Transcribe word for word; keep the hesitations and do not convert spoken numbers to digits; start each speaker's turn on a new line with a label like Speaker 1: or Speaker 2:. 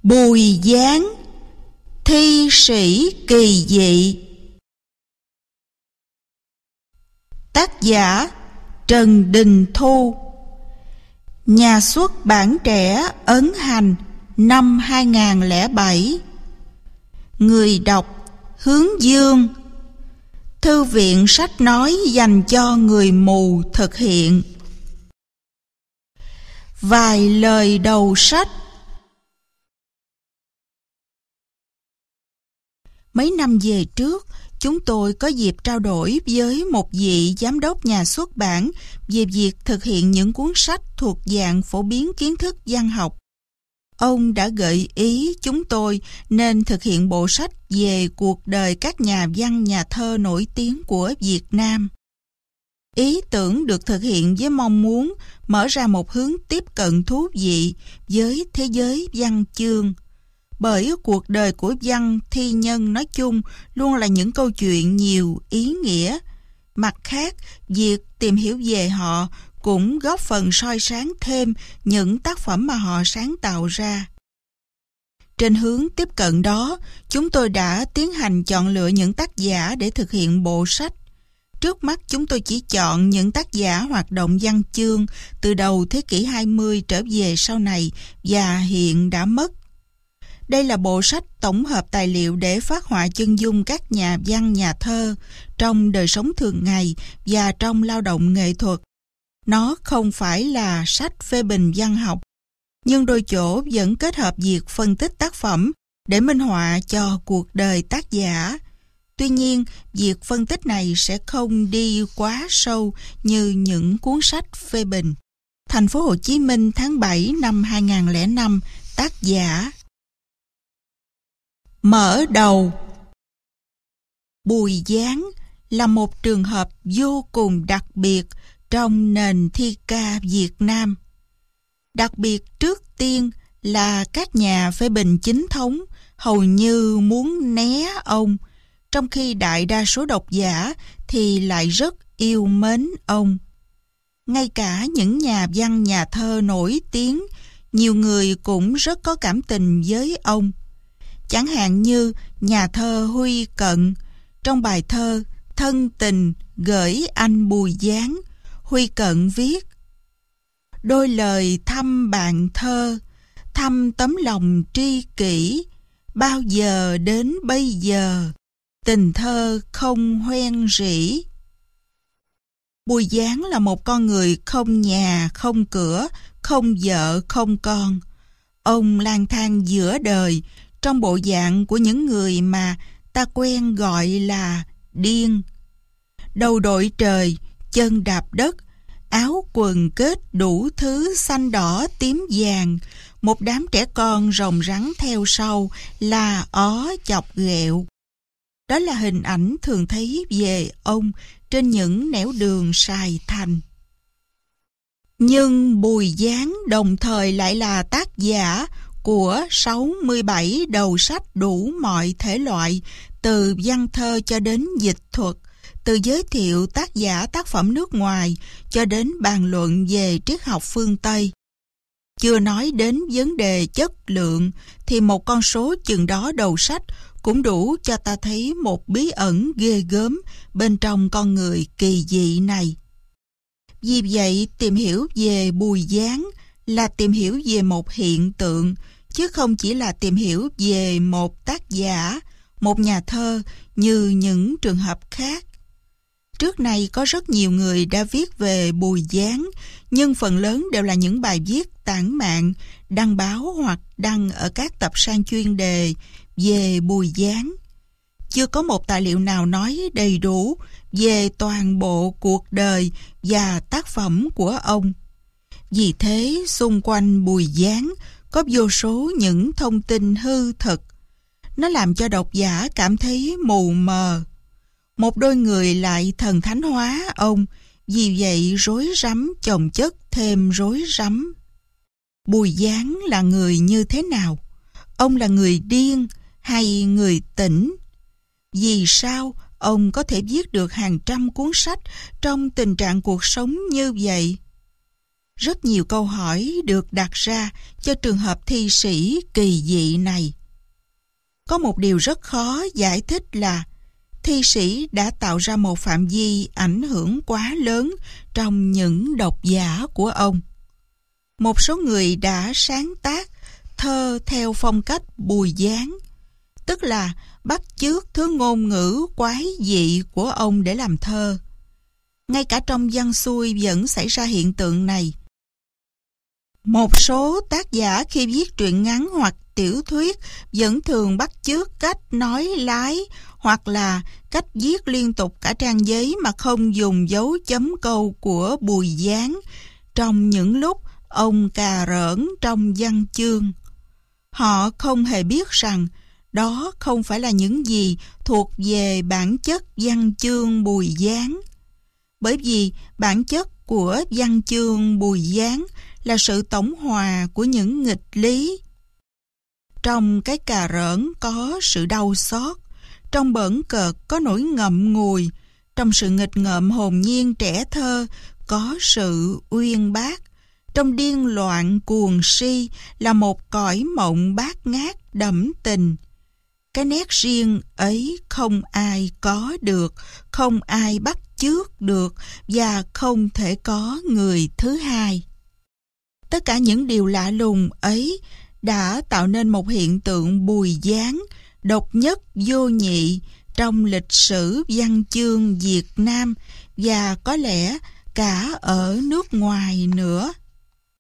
Speaker 1: Bùi Giáng, thi sĩ kỳ dị. Tác giả Trần Đình Thu. Nhà xuất bản trẻ ấn hành năm hai nghìn không trăm lẻ bảy. Người đọc Hướng Dương. Thư viện sách nói dành cho người mù thực hiện. Vài lời đầu sách. Mấy năm về trước, chúng tôi có dịp trao đổi với một vị giám đốc nhà xuất bản về việc thực hiện những cuốn sách thuộc dạng phổ biến kiến thức văn học. Ông đã gợi ý chúng tôi nên thực hiện bộ sách về cuộc đời các nhà văn nhà thơ nổi tiếng của Việt Nam. Ý tưởng được thực hiện với mong muốn mở ra một hướng tiếp cận thú vị với thế giới văn chương. Bởi cuộc đời của văn thi nhân nói chung luôn là những câu chuyện nhiều ý nghĩa. Mặt khác, việc tìm hiểu về họ cũng góp phần soi sáng thêm những tác phẩm mà họ sáng tạo ra. Trên hướng tiếp cận đó, chúng tôi đã tiến hành chọn lựa những tác giả để thực hiện bộ sách. Trước mắt chúng tôi chỉ chọn những tác giả hoạt động văn chương từ đầu thế kỷ hai mươi trở về sau này và hiện đã mất. Đây là bộ sách tổng hợp tài liệu để phát họa chân dung các nhà văn nhà thơ trong đời sống thường ngày và trong lao động nghệ thuật. Nó không phải là sách phê bình văn học, nhưng đôi chỗ vẫn kết hợp việc phân tích tác phẩm để minh họa cho cuộc đời tác giả. Tuy nhiên, việc phân tích này sẽ không đi quá sâu như những cuốn sách phê bình. Thành phố Hồ Chí Minh tháng bảy năm hai nghìn không trăm lẻ năm. Tác giả. Mở đầu. Bùi Giáng là một trường hợp vô cùng đặc biệt trong nền thi ca Việt Nam. Đặc biệt trước tiên là các nhà phê bình chính thống hầu như muốn né ông, trong khi đại đa số độc giả thì lại rất yêu mến ông. Ngay cả những nhà văn nhà thơ nổi tiếng, nhiều người cũng rất có cảm tình với ông. Chẳng hạn như nhà thơ Huy Cận, trong bài thơ Thân tình gửi anh Bùi Giáng, Huy Cận viết: đôi lời thăm bạn thơ, thăm tấm lòng tri kỷ, bao giờ đến bây giờ, tình thơ không hoen rỉ. Bùi Giáng là một con người không nhà, không cửa, không vợ, không con. Ông lang thang giữa đời trong bộ dạng của những người mà ta quen gọi là điên. Đầu đội trời, chân đạp đất, áo quần kết đủ thứ xanh đỏ tím vàng, một đám trẻ con rồng rắn theo sau la ó chọc ghẹo. Đó là hình ảnh thường thấy về ông trên những nẻo đường Sài Thành. Nhưng Bùi Giáng đồng thời lại là tác giả của sáu mươi bảy đầu sách đủ mọi thể loại, từ văn thơ cho đến dịch thuật, từ giới thiệu tác giả tác phẩm nước ngoài cho đến bàn luận về triết học phương Tây. Chưa nói đến vấn đề chất lượng, thì một con số chừng đó đầu sách cũng đủ cho ta thấy một bí ẩn ghê gớm bên trong con người kỳ dị này. Vì vậy, tìm hiểu về Bùi Giáng là tìm hiểu về một hiện tượng, chứ không chỉ là tìm hiểu về một tác giả, một nhà thơ như những trường hợp khác. Trước nay có rất nhiều người đã viết về Bùi Giáng, nhưng phần lớn đều là những bài viết tản mạn, đăng báo hoặc đăng ở các tập san chuyên đề về Bùi Giáng. Chưa có một tài liệu nào nói đầy đủ về toàn bộ cuộc đời và tác phẩm của ông. Vì thế, xung quanh Bùi Giáng có vô số những thông tin hư thực. Nó làm cho độc giả cảm thấy mù mờ. Một đôi người lại thần thánh hóa ông, vì vậy rối rắm chồng chất thêm rối rắm. Bùi Giáng là người như thế nào? Ông là người điên hay người tỉnh? Vì sao ông có thể viết được hàng trăm cuốn sách trong tình trạng cuộc sống như vậy? Rất nhiều câu hỏi được đặt ra cho trường hợp thi sĩ kỳ dị này. Có một điều rất khó giải thích là thi sĩ đã tạo ra một phạm vi ảnh hưởng quá lớn trong những độc giả của ông. Một số người đã sáng tác thơ theo phong cách Bùi Giáng, tức là bắt chước thứ ngôn ngữ quái dị của ông để làm thơ. Ngay cả trong văn xuôi vẫn xảy ra hiện tượng này. Một số tác giả khi viết truyện ngắn hoặc tiểu thuyết vẫn thường bắt chước cách nói lái hoặc là cách viết liên tục cả trang giấy mà không dùng dấu chấm câu của Bùi Giáng trong những lúc ông cà rỡn trong văn chương. Họ không hề biết rằng đó không phải là những gì thuộc về bản chất văn chương Bùi Giáng. Bởi vì bản chất của văn chương Bùi Giáng là sự tổng hòa của những nghịch lý. Trong cái cà rỡn có sự đau xót, trong bỡn cợt có nỗi ngậm ngùi, trong sự nghịch ngợm hồn nhiên trẻ thơ có sự uyên bác, trong điên loạn cuồng si là một cõi mộng bát ngát đẫm tình. Cái nét riêng ấy không ai có được, không ai bắt chước được và không thể có người thứ hai. Tất cả những điều lạ lùng ấy đã tạo nên một hiện tượng Bùi Giáng độc nhất vô nhị trong lịch sử văn chương Việt Nam và có lẽ cả ở nước ngoài nữa.